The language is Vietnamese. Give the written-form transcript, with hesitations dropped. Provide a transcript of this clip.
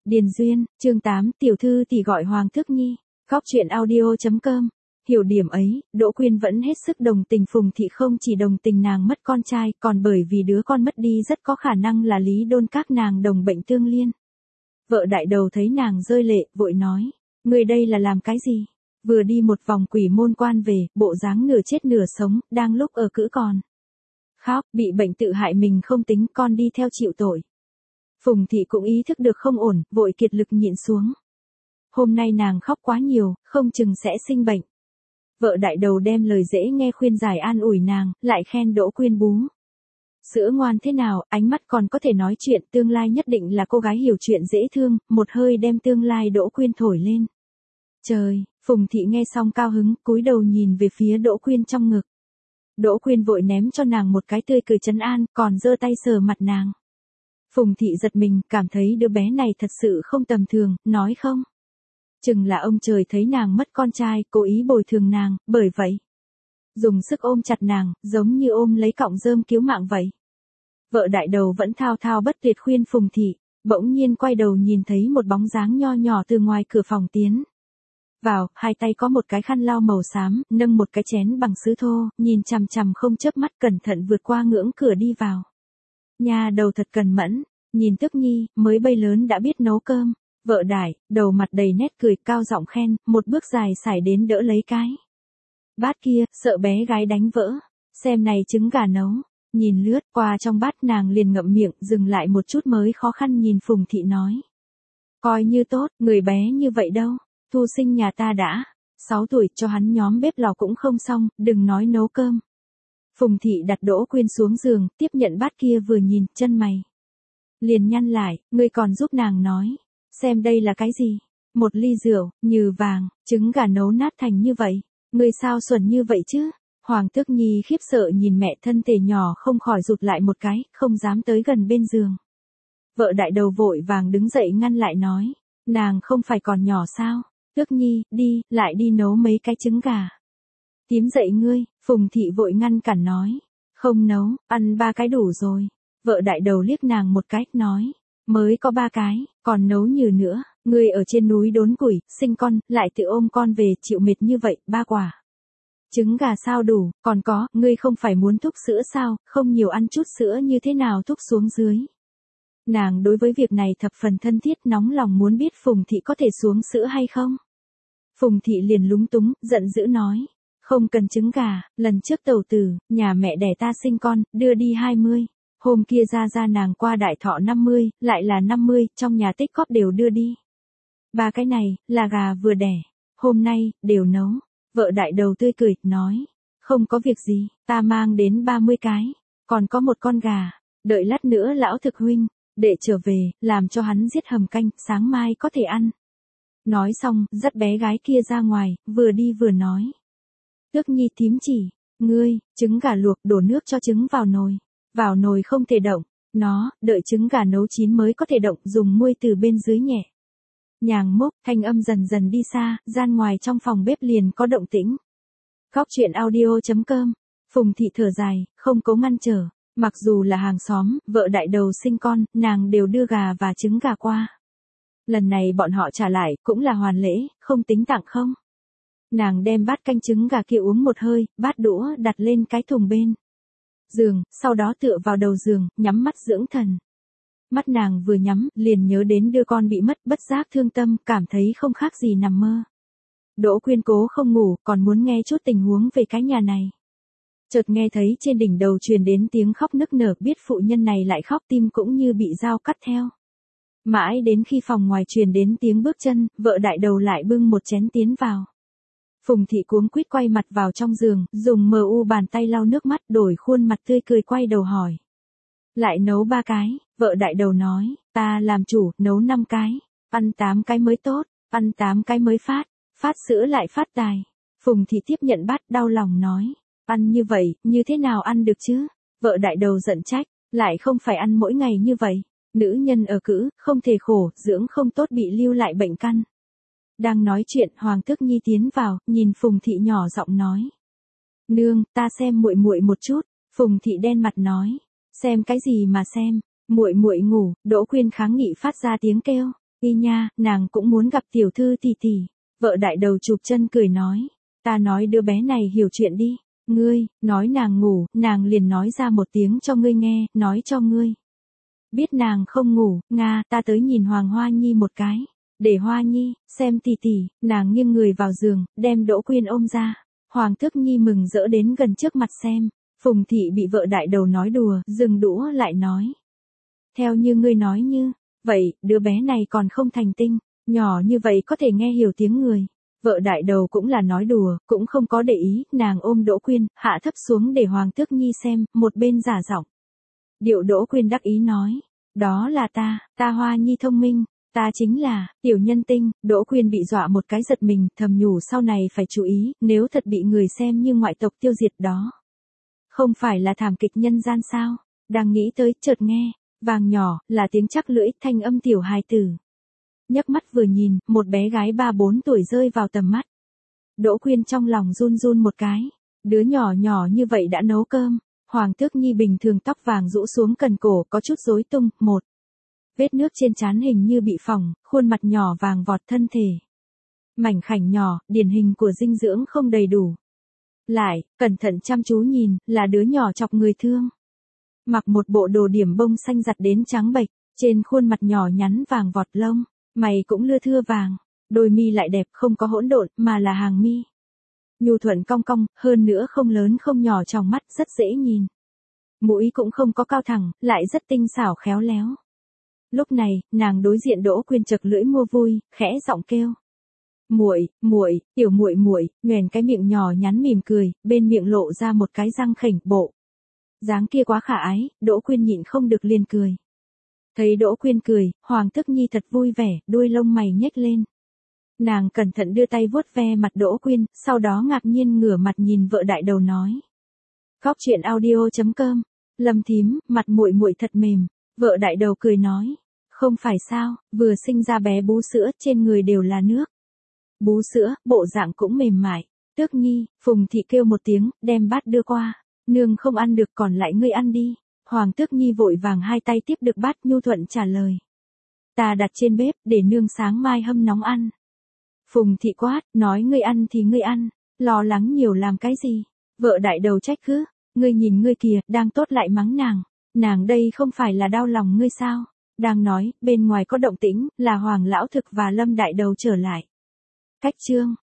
Điền Duyên, chương 8, tiểu thư tỷ gọi Hoàng Thức Nhi. Góc truyện audio.com. Hiểu điểm ấy, Đỗ Quyên vẫn hết sức đồng tình Phùng Thị, không chỉ đồng tình nàng mất con trai, còn bởi vì đứa con mất đi rất có khả năng là Lý Đôn, các nàng đồng bệnh tương liên. Vợ đại đầu thấy nàng rơi lệ, vội nói, người đây là làm cái gì? Vừa đi một vòng quỷ môn quan về, bộ dáng nửa chết nửa sống, đang lúc ở cữ còn khóc, bị bệnh tự hại mình không tính, con đi theo chịu tội. Phùng Thị cũng ý thức được không ổn, vội kiệt lực nhịn xuống. Hôm nay nàng khóc quá nhiều, không chừng sẽ sinh bệnh. Vợ đại đầu đem lời dễ nghe khuyên giải an ủi nàng, lại khen Đỗ Quyên bú sữa ngoan thế nào, ánh mắt còn có thể nói chuyện, tương lai nhất định là cô gái hiểu chuyện dễ thương, một hơi đem tương lai Đỗ Quyên thổi lên. Trời, Phùng Thị nghe xong cao hứng, cúi đầu nhìn về phía Đỗ Quyên trong ngực. Đỗ Quyên vội ném cho nàng một cái tươi cười trấn an, còn giơ tay sờ mặt nàng. Phùng Thị giật mình, cảm thấy đứa bé này thật sự không tầm thường, nói không chừng là ông trời thấy nàng mất con trai, cố ý bồi thường nàng, bởi vậy dùng sức ôm chặt nàng, giống như ôm lấy cọng rơm cứu mạng vậy. Vợ đại đầu vẫn thao thao bất tuyệt khuyên Phùng Thị, bỗng nhiên quay đầu nhìn thấy một bóng dáng nho nhỏ từ ngoài cửa phòng tiến vào, hai tay có một cái khăn lau màu xám, nâng một cái chén bằng sứ thô, nhìn chằm chằm không chớp mắt, cẩn thận vượt qua ngưỡng cửa đi vào. Nhà đầu thật cần mẫn, nhìn Tức Nhi, mới bay lớn đã biết nấu cơm. Vợ đại đầu mặt đầy nét cười, cao giọng khen, một bước dài sải đến đỡ lấy cái bát kia, sợ bé gái đánh vỡ. Xem này trứng gà nấu. Nhìn lướt qua trong bát, nàng liền ngậm miệng, dừng lại một chút mới khó khăn nhìn Phùng Thị nói. Coi như tốt, người bé như vậy đâu. Thu Sinh nhà ta đã 6 tuổi, cho hắn nhóm bếp lò cũng không xong, đừng nói nấu cơm. Phùng Thị đặt Đỗ Quyên xuống giường, tiếp nhận bát kia, vừa nhìn, chân mày liền nhăn lại, ngươi còn giúp nàng nói. Xem đây là cái gì? Một ly rượu, như vàng, trứng gà nấu nát thành như vậy. Ngươi sao xuẩn như vậy chứ? Hoàng Tước Nhi khiếp sợ nhìn mẹ, thân thể nhỏ không khỏi rụt lại một cái, không dám tới gần bên giường. Vợ đại đầu vội vàng đứng dậy ngăn lại nói, nàng không phải còn nhỏ sao? Tước Nhi, đi, lại đi nấu mấy cái trứng gà. Tím dậy ngươi, Phùng Thị vội ngăn cản nói, không nấu, ăn 3 cái đủ rồi. Vợ đại đầu liếc nàng một cái, nói, mới có 3 cái, còn nấu nhiều nữa, ngươi ở trên núi đốn củi, sinh con, lại tự ôm con về, chịu mệt như vậy, 3 quả trứng gà sao đủ, còn có, ngươi không phải muốn thúc sữa sao, không nhiều ăn chút sữa như thế nào thúc xuống dưới. Nàng đối với việc này thập phần thân thiết, nóng lòng muốn biết Phùng Thị có thể xuống sữa hay không. Phùng Thị liền lúng túng, giận dữ nói, không cần trứng gà, lần trước tẩu tử, nhà mẹ đẻ ta sinh con, đưa đi 20. Hôm kia ra nàng qua đại thọ 50, lại là 50, trong nhà tích cóp đều đưa đi. 3 cái này, là gà vừa đẻ, hôm nay, đều nấu. Vợ đại đầu tươi cười, nói, không có việc gì, ta mang đến 30 cái, còn có một con gà, đợi lát nữa lão thực huynh để trở về, làm cho hắn giết hầm canh, sáng mai có thể ăn. Nói xong, dắt bé gái kia ra ngoài, vừa đi vừa nói. Tước Nhi thím chỉ, ngươi, trứng gà luộc, đổ nước cho trứng vào nồi không thể động, nó, đợi trứng gà nấu chín mới có thể động, dùng muôi từ bên dưới nhẹ nhàng múc, thanh âm dần dần đi xa, gian ngoài trong phòng bếp liền có động tĩnh. Góc truyện audio.com. Phùng Thị thở dài, không cố ngăn trở, mặc dù là hàng xóm, vợ đại đầu sinh con, nàng đều đưa gà và trứng gà qua. Lần này bọn họ trả lại, cũng là hoàn lễ, không tính tặng không. Nàng đem bát canh trứng gà kia uống một hơi, bát đũa đặt lên cái thùng bên giường, sau đó tựa vào đầu giường, nhắm mắt dưỡng thần. Mắt nàng vừa nhắm, liền nhớ đến đứa con bị mất, bất giác thương tâm, cảm thấy không khác gì nằm mơ. Đỗ Quyên cố không ngủ, còn muốn nghe chút tình huống về cái nhà này. Chợt nghe thấy trên đỉnh đầu truyền đến tiếng khóc nức nở, biết phụ nhân này lại khóc, tim cũng như bị dao cắt theo. Mãi đến khi phòng ngoài truyền đến tiếng bước chân, vợ đại đầu lại bưng một chén tiến vào. Phùng Thị cuống quýt quay mặt vào trong giường, dùng bàn tay lau nước mắt, đổi khuôn mặt tươi cười quay đầu hỏi. Lại nấu 3 cái, vợ đại đầu nói, ta làm chủ, nấu 5 cái, ăn 8 cái mới tốt, ăn 8 cái mới phát sữa lại phát tài. Phùng Thị tiếp nhận bát, đau lòng nói, ăn như vậy, như thế nào ăn được chứ? Vợ đại đầu giận trách, lại không phải ăn mỗi ngày như vậy, nữ nhân ở cữ, không thể khổ, dưỡng không tốt bị lưu lại bệnh căn. Đang nói chuyện, Hoàng Tước Nhi tiến vào, nhìn Phùng Thị nhỏ giọng nói. Nương, ta xem muội muội một chút. Phùng Thị đen mặt nói. Xem cái gì mà xem, muội muội ngủ. Đỗ Quyên kháng nghị phát ra tiếng kêu. Y nha, nàng cũng muốn gặp tiểu thư tỷ tỷ. Vợ đại đầu chụp chân cười nói. Ta nói đứa bé này hiểu chuyện đi. Ngươi, nói nàng ngủ, nàng liền nói ra một tiếng cho ngươi nghe, nói cho ngươi. Biết nàng không ngủ, Nga, ta tới nhìn Hoàng Hoa Nhi một cái. Để Hoa Nhi, xem tỷ tỷ, nàng nghiêng người vào giường, đem Đỗ Quyên ôm ra. Hoàng Thức Nhi mừng rỡ đến gần trước mặt xem. Phùng thị bị vợ đại đầu nói đùa, dừng đũa lại nói. Theo như ngươi nói như, vậy, đứa bé này còn không thành tinh, nhỏ như vậy có thể nghe hiểu tiếng người. Vợ đại đầu cũng là nói đùa, cũng không có để ý, nàng ôm Đỗ Quyên, hạ thấp xuống để Hoàng Thức Nhi xem, một bên giả giọng. Điệu Đỗ Quyên đắc ý nói, đó là ta Hoa Nhi thông minh, ta chính là, tiểu nhân tinh. Đỗ Quyên bị dọa một cái giật mình, thầm nhủ sau này phải chú ý, nếu thật bị người xem như ngoại tộc tiêu diệt đó. Không phải là thảm kịch nhân gian sao, đang nghĩ tới, chợt nghe, vàng nhỏ, là tiếng chắc lưỡi, thanh âm tiểu hài tử. Nhấc mắt vừa nhìn, một bé gái 3-4 tuổi rơi vào tầm mắt. Đỗ Quyên trong lòng run run một cái, đứa nhỏ nhỏ như vậy đã nấu cơm. Hoàng Tước Nhi bình thường tóc vàng rũ xuống cần cổ, có chút rối tung, một vết nước trên trán hình như bị phỏng, khuôn mặt nhỏ vàng vọt thân thể. Mảnh khảnh nhỏ, điển hình của dinh dưỡng không đầy đủ. Lại, cẩn thận chăm chú nhìn, là đứa nhỏ chọc người thương. Mặc một bộ đồ điểm bông xanh giặt đến trắng bệch, trên khuôn mặt nhỏ nhắn vàng vọt lông, mày cũng lưa thưa vàng, đôi mi lại đẹp không có hỗn độn mà là hàng mi. Nhu thuận cong cong, hơn nữa không lớn không nhỏ trong mắt, rất dễ nhìn. Mũi cũng không có cao thẳng, lại rất tinh xảo khéo léo. Lúc này, nàng đối diện Đỗ Quyên chật lưỡi mua vui, khẽ giọng kêu. Muội, tiểu muội, nhoẻn cái miệng nhỏ nhắn mỉm cười, bên miệng lộ ra một cái răng khểnh, bộ dáng kia quá khả ái, Đỗ Quyên nhịn không được liền cười. Thấy Đỗ Quyên cười, Hoàng Thức Nhi thật vui vẻ, đuôi lông mày nhếch lên. Nàng cẩn thận đưa tay vuốt ve mặt Đỗ Quyên, sau đó ngạc nhiên ngửa mặt nhìn vợ đại đầu nói. Khóc chuyện audio.com, Lâm thím, mặt muội muội thật mềm. Vợ đại đầu cười nói. Không phải sao, vừa sinh ra bé bú sữa, trên người đều là nước. Bú sữa, bộ dạng cũng mềm mại. Tước Nhi, Phùng thị kêu một tiếng, đem bát đưa qua. Nương không ăn được còn lại ngươi ăn đi. Hoàng Tước Nhi vội vàng hai tay tiếp được bát, nhu thuận trả lời. Ta đặt trên bếp, để nương sáng mai hâm nóng ăn. Phùng thị quát, nói ngươi ăn thì ngươi ăn, lo lắng nhiều làm cái gì. Vợ đại đầu trách cứ, ngươi nhìn ngươi kìa, đang tốt lại mắng nàng đây không phải là đau lòng ngươi sao. Đang nói, bên ngoài có động tĩnh, là Hoàng Lão Thực và Lâm đại đầu trở lại. Cách chương